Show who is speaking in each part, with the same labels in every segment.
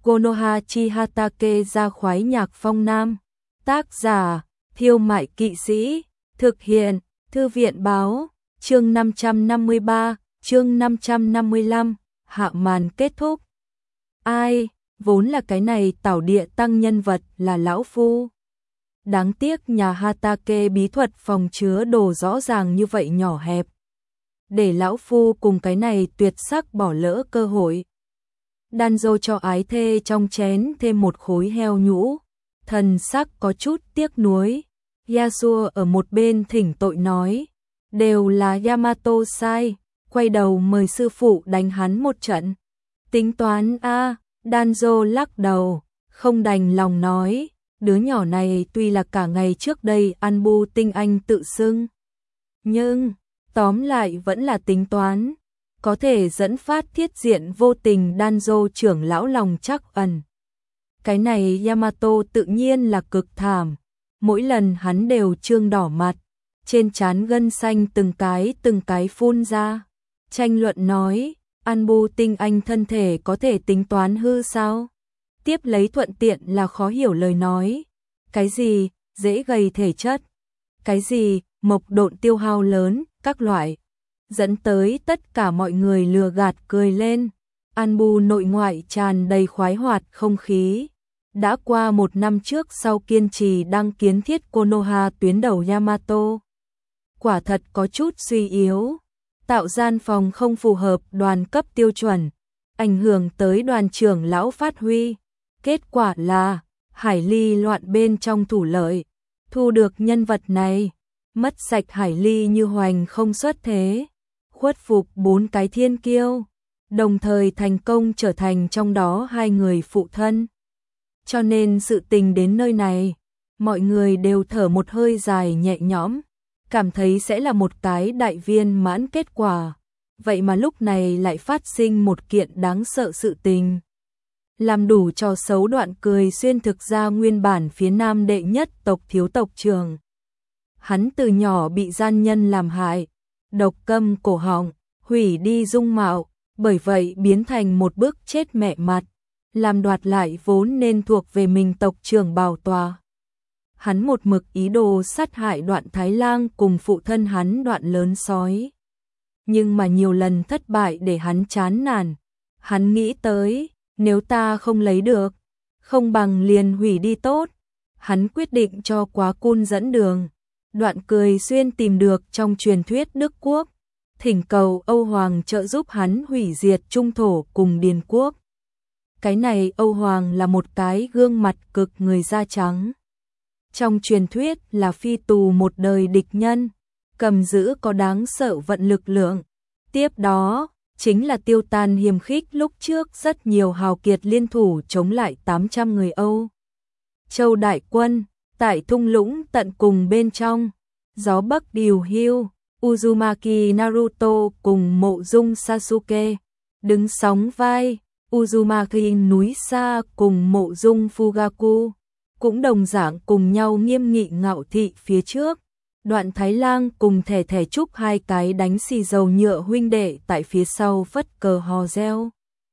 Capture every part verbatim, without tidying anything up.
Speaker 1: Konoha chi Hatake ra khoái nhạc phong nam. Tác giả, Thiêu Mại Kỵ Sĩ. Thực hiện, Thư viện báo. Chương năm trăm năm mươi ba, chương năm trăm năm mươi lăm, hạ màn kết thúc. Ai, vốn là cái này tảo địa tăng nhân vật là lão phu. Đáng tiếc nhà Hatake bí thuật phòng chứa đồ rõ ràng như vậy nhỏ hẹp. Để lão phu cùng cái này tuyệt sắc bỏ lỡ cơ hội. Danzo cho ái thê trong chén thêm một khối heo nhũ, thần sắc có chút tiếc nuối. Yasuo ở một bên thỉnh tội nói, đều là Yamato sai, quay đầu mời sư phụ đánh hắn một trận. Tính toán a, à, Danzo lắc đầu, không đành lòng nói, đứa nhỏ này tuy là cả ngày trước đây ăn bu tinh anh tự xưng, nhưng tóm lại vẫn là tính toán, có thể dẫn phát thiết diện vô tình. Danzo trưởng lão lòng chắc ẩn. Cái này Yamato tự nhiên là cực thảm, mỗi lần hắn đều trương đỏ mặt, trên trán gân xanh từng cái từng cái phun ra. Tranh luận nói, ăn bu tinh anh thân thể có thể tính toán hư sao? Tiếp lấy thuận tiện là khó hiểu lời nói. Cái gì, dễ gầy thể chất? Cái gì, mộc độn tiêu hao lớn, các loại. Dẫn tới tất cả mọi người lừa gạt cười lên. An bu nội ngoại tràn đầy khoái hoạt không khí. Đã qua một năm trước sau kiên trì đăng kiến thiết Konoha tuyến đầu Yamato. Quả thật có chút suy yếu. Tạo gian phòng không phù hợp đoàn cấp tiêu chuẩn, ảnh hưởng tới đoàn trưởng lão phát huy. Kết quả là, Hải Ly loạn bên trong thủ lợi, thu được nhân vật này, mất sạch Hải Ly như hoành không xuất thế, khuất phục bốn cái thiên kiêu, đồng thời thành công trở thành trong đó hai người phụ thân. Cho nên sự tình đến nơi này, mọi người đều thở một hơi dài nhẹ nhõm, cảm thấy sẽ là một cái đại viên mãn kết quả. Vậy mà lúc này lại phát sinh một kiện đáng sợ sự tình. Làm đủ trò xấu Đoạn Cười Xuyên thực ra nguyên bản phía nam đệ nhất tộc thiếu tộc trưởng. Hắn từ nhỏ bị gian nhân làm hại, độc câm cổ họng, hủy đi dung mạo, bởi vậy biến thành một bước chết mẹ mặt, làm đoạt lại vốn nên thuộc về mình tộc trưởng bảo tòa. Hắn một mực ý đồ sát hại Đoạn Thái Lang cùng phụ thân hắn Đoạn Lớn Sói. Nhưng mà nhiều lần thất bại để hắn chán nản. Hắn nghĩ tới, nếu ta không lấy được, không bằng liền hủy đi tốt. Hắn quyết định cho Quá Cun dẫn đường. Đoạn Cười Xuyên tìm được trong truyền thuyết Đức Quốc, thỉnh cầu Âu Hoàng trợ giúp hắn hủy diệt Trung Thổ cùng Điền Quốc. Cái này Âu Hoàng là một cái gương mặt cực người da trắng. Trong truyền thuyết là phi tù một đời địch nhân, cầm giữ có đáng sợ vận lực lượng. Tiếp đó, chính là tiêu tan hiềm khích lúc trước rất nhiều hào kiệt liên thủ chống lại tám trăm người Âu Châu đại quân, tại thung lũng tận cùng bên trong, gió bắc điều hưu, Uzumaki Naruto cùng Mộ Dung Sasuke, đứng sóng vai, Uzumaki núi xa cùng Mộ Dung Fugaku, cũng đồng dạng cùng nhau nghiêm nghị ngạo thị phía trước. Đoạn Thái Lang cùng Thẻ Thẻ Trúc hai cái đánh xì dầu nhựa huynh đệ tại phía sau phất cờ hò reo.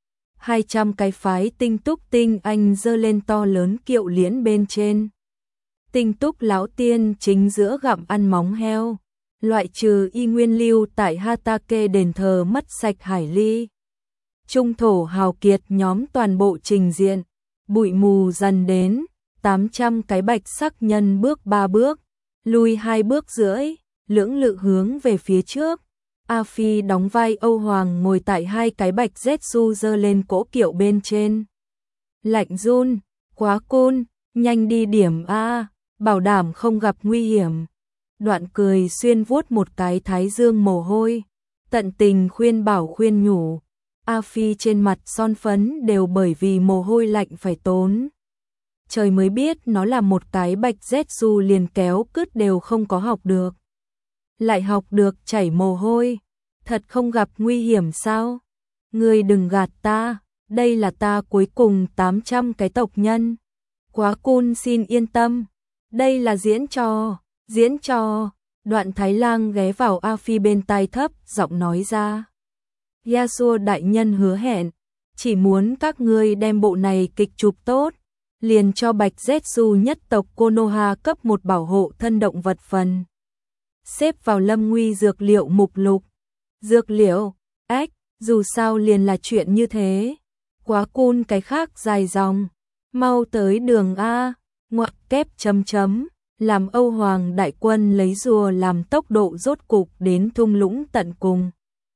Speaker 1: Hai trăm cái phái tinh túc tinh anh dơ lên to lớn kiệu liễn bên trên. Tinh túc lão tiên chính giữa gặm ăn móng heo, loại trừ y nguyên lưu tại Hatake đền thờ mất sạch Hải Ly. Trung thổ hào kiệt nhóm toàn bộ trình diện, bụi mù dần đến, tám trăm cái bạch sắc nhân bước ba bước, lùi hai bước rưỡi, lưỡng lự hướng về phía trước. A Phi đóng vai Âu Hoàng ngồi tại hai cái bạch Zetsu dơ lên cỗ kiệu bên trên. Lạnh run, Quá Cun, nhanh đi điểm A, bảo đảm không gặp nguy hiểm. Đoạn Cười Xuyên vuốt một cái thái dương mồ hôi, tận tình khuyên bảo khuyên nhủ. A Phi trên mặt son phấn đều bởi vì mồ hôi lạnh phải tốn. Trời mới biết nó là một cái bạch Zetsu liền kéo cứt đều không có học được. Lại học được chảy mồ hôi, thật không gặp nguy hiểm sao? Ngươi đừng gạt ta, đây là ta cuối cùng tám trăm cái tộc nhân. Quá Cun xin yên tâm, đây là diễn trò, diễn trò. Đoạn Thái Lang ghé vào A Phi bên tai thấp, giọng nói ra. Yasuo đại nhân hứa hẹn, chỉ muốn các ngươi đem bộ này kịch chụp tốt, liền cho Bạch Zetsu nhất tộc Konoha cấp một bảo hộ thân động vật phần. Xếp vào lâm nguy dược liệu mục lục. Dược liệu, ếch, dù sao liền là chuyện như thế. Quá cool cái khác dài dòng. Mau tới đường A, ngoặc kép chấm chấm, làm Âu Hoàng đại quân lấy rùa làm tốc độ rốt cục đến thung lũng tận cùng.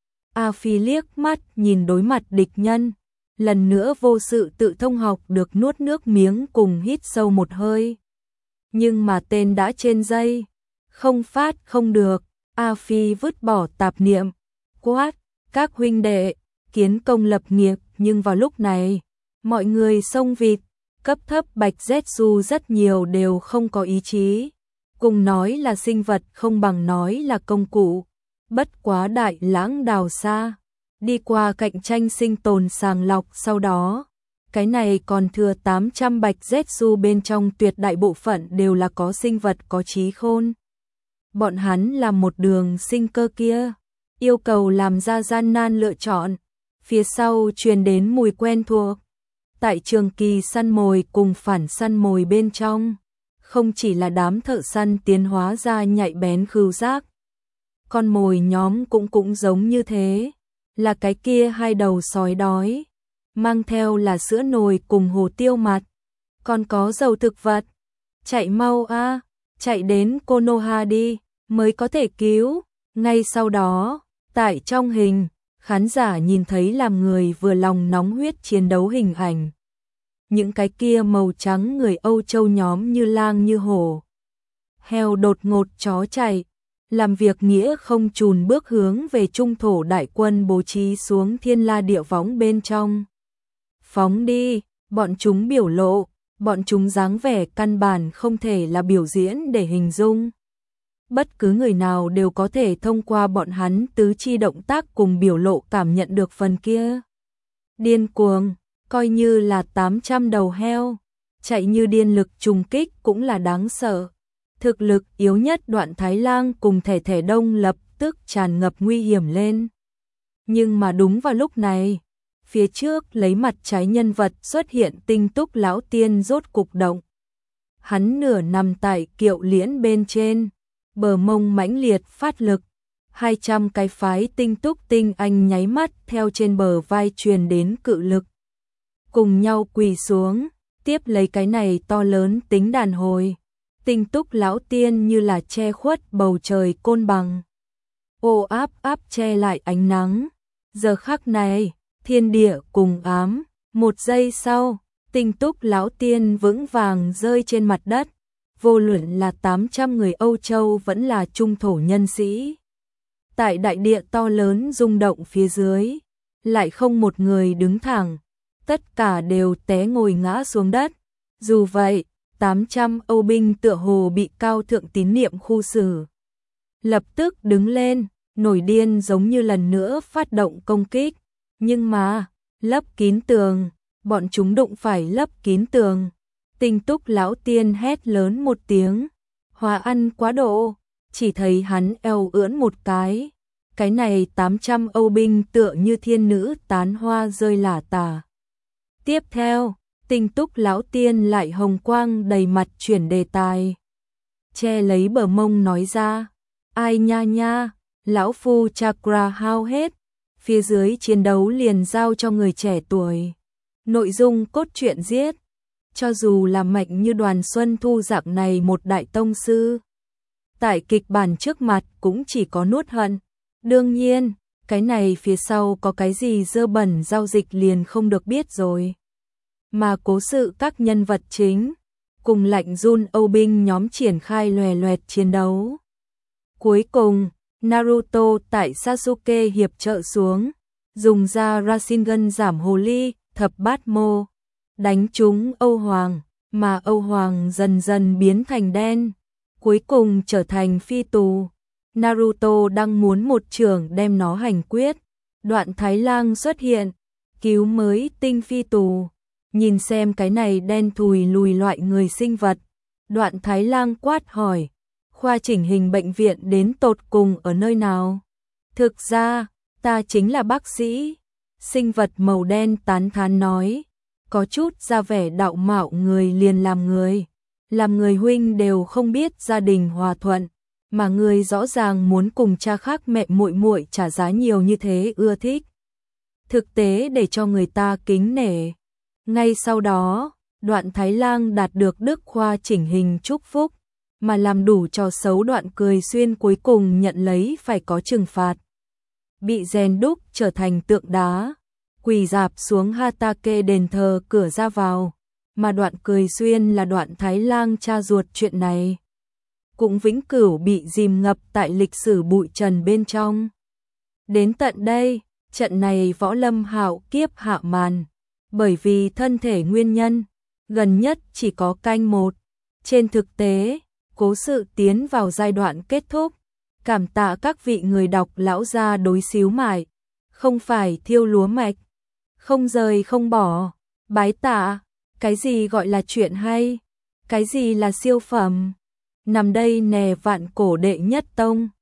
Speaker 1: A Phi liếc mắt nhìn đối mặt địch nhân, lần nữa vô sự tự thông học được nuốt nước miếng cùng hít sâu một hơi. Nhưng mà tên đã trên dây, không phát không được, A Phi vứt bỏ tạp niệm, quát, các huynh đệ, kiến công lập nghiệp, nhưng vào lúc này, mọi người xông vịt, cấp thấp Bạch Zetsu rất nhiều đều không có ý chí, cùng nói là sinh vật không bằng nói là công cụ, bất quá đại lãng đào xa, đi qua cạnh tranh sinh tồn sàng lọc sau đó. Cái này còn thừa tám trăm Bạch Zetsu bên trong tuyệt đại bộ phận đều là có sinh vật có trí khôn. Bọn hắn làm một đường sinh cơ kia, yêu cầu làm ra gian nan lựa chọn, phía sau truyền đến mùi quen thuộc. Tại trường kỳ săn mồi cùng phản săn mồi bên trong, không chỉ là đám thợ săn tiến hóa ra nhạy bén khứu giác, con mồi nhóm cũng cũng giống như thế, là cái kia hai đầu sói đói, mang theo là sữa nồi cùng hồ tiêu mặt, còn có dầu thực vật. Chạy mau a, chạy đến Konoha đi, mới có thể cứu. Ngay sau đó, tại trong hình, khán giả nhìn thấy làm người vừa lòng nóng huyết chiến đấu hình ảnh. Những cái kia màu trắng người Âu Châu nhóm như lang như hổ, heo đột ngột chó chạy, làm việc nghĩa không chùn bước hướng về trung thổ đại quân bố trí xuống thiên la địa võng bên trong. Phóng đi, bọn chúng biểu lộ, bọn chúng dáng vẻ căn bản không thể là biểu diễn để hình dung. Bất cứ người nào đều có thể thông qua bọn hắn tứ chi động tác cùng biểu lộ cảm nhận được phần kia. Điên cuồng, coi như là tám trăm đầu heo, chạy như điên, lực trùng kích cũng là đáng sợ. Thực lực yếu nhất Đoạn Thái Lang cùng Thể Thể Đông lập tức tràn ngập nguy hiểm lên. Nhưng mà đúng vào lúc này, phía trước lấy mặt trái nhân vật xuất hiện Tinh Túc lão tiên rốt cục động. Hắn nửa nằm tại kiệu liễn bên trên, bờ mông mãnh liệt phát lực, hai trăm cái phái tinh túc tinh anh nháy mắt theo trên bờ vai truyền đến cự lực. Cùng nhau quỳ xuống, tiếp lấy cái này to lớn tính đàn hồi. Tinh Túc lão tiên như là che khuất bầu trời côn bằng, ô áp áp che lại ánh nắng. Giờ khắc này, thiên địa cùng ám, một giây sau, Tinh Túc lão tiên vững vàng rơi trên mặt đất. Vô luận là tám trăm người Âu Châu vẫn là trung thổ nhân sĩ, tại đại địa to lớn rung động phía dưới, lại không một người đứng thẳng, tất cả đều té ngồi ngã xuống đất. Dù vậy, tám trăm Âu binh tựa hồ bị cao thượng tín niệm khu xử, lập tức đứng lên, nổi điên giống như lần nữa phát động công kích. Nhưng mà, lấp kín tường, bọn chúng đụng phải lấp kín tường. Tinh Túc lão tiên hét lớn một tiếng, hòa ăn quá độ, chỉ thấy hắn eo ưỡn một cái. Cái này tám trăm Âu binh tựa như thiên nữ tán hoa rơi lả tả. Tiếp theo, Tinh Túc lão tiên lại hồng quang đầy mặt chuyển đề tài, che lấy bờ mông nói ra, ai nha nha, lão phu chakra hao hết, phía dưới chiến đấu liền giao cho người trẻ tuổi. Nội dung cốt truyện giết, cho dù là mạnh như Đoàn Xuân Thu dạng này một đại tông sư, tại kịch bản trước mặt cũng chỉ có nuốt hận. Đương nhiên, cái này phía sau có cái gì dơ bẩn giao dịch liền không được biết rồi. Mà cố sự các nhân vật chính, cùng lạnh run Âu binh nhóm triển khai loè loẹt chiến đấu. Cuối cùng, Naruto tại Sasuke hiệp trợ xuống, dùng ra Rasengan giảm hồ ly, thập bát mô, đánh trúng Âu Hoàng, mà Âu Hoàng dần dần biến thành đen, cuối cùng trở thành phi tù. Naruto đang muốn một chưởng đem nó hành quyết, Đoạn Thái Lang xuất hiện, cứu mới tinh phi tù. Nhìn xem cái này đen thùi lùi loại người sinh vật, Đoạn Thái Lang quát hỏi, khoa chỉnh hình bệnh viện đến tột cùng ở nơi nào? Thực ra, ta chính là bác sĩ. Sinh vật màu đen tán thán nói, có chút ra vẻ đạo mạo người liền làm người. Làm người huynh đều không biết gia đình hòa thuận, mà người rõ ràng muốn cùng cha khác mẹ muội muội trả giá nhiều như thế ưa thích. Thực tế để cho người ta kính nể. Ngay sau đó, Đoạn Thái Lang đạt được Đức Khoa chỉnh hình chúc phúc, mà làm đủ trò xấu Đoạn Cười Xuyên cuối cùng nhận lấy phải có trừng phạt. Bị rèn đúc trở thành tượng đá, quỳ rạp xuống Hatake đền thờ cửa ra vào, mà Đoạn Cười Xuyên là Đoạn Thái Lang cha ruột chuyện này. Cũng vĩnh cửu bị dìm ngập tại lịch sử bụi trần bên trong. Đến tận đây, trận này Võ Lâm hạo kiếp hạ màn, bởi vì thân thể nguyên nhân, gần nhất chỉ có canh một. Trên thực tế, cố sự tiến vào giai đoạn kết thúc, cảm tạ các vị người đọc lão gia đối xíu mại, không phải thiêu lúa mạch, không rời không bỏ, bái tạ, cái gì gọi là chuyện hay, cái gì là siêu phẩm, nằm đây nè vạn cổ đệ nhất tông.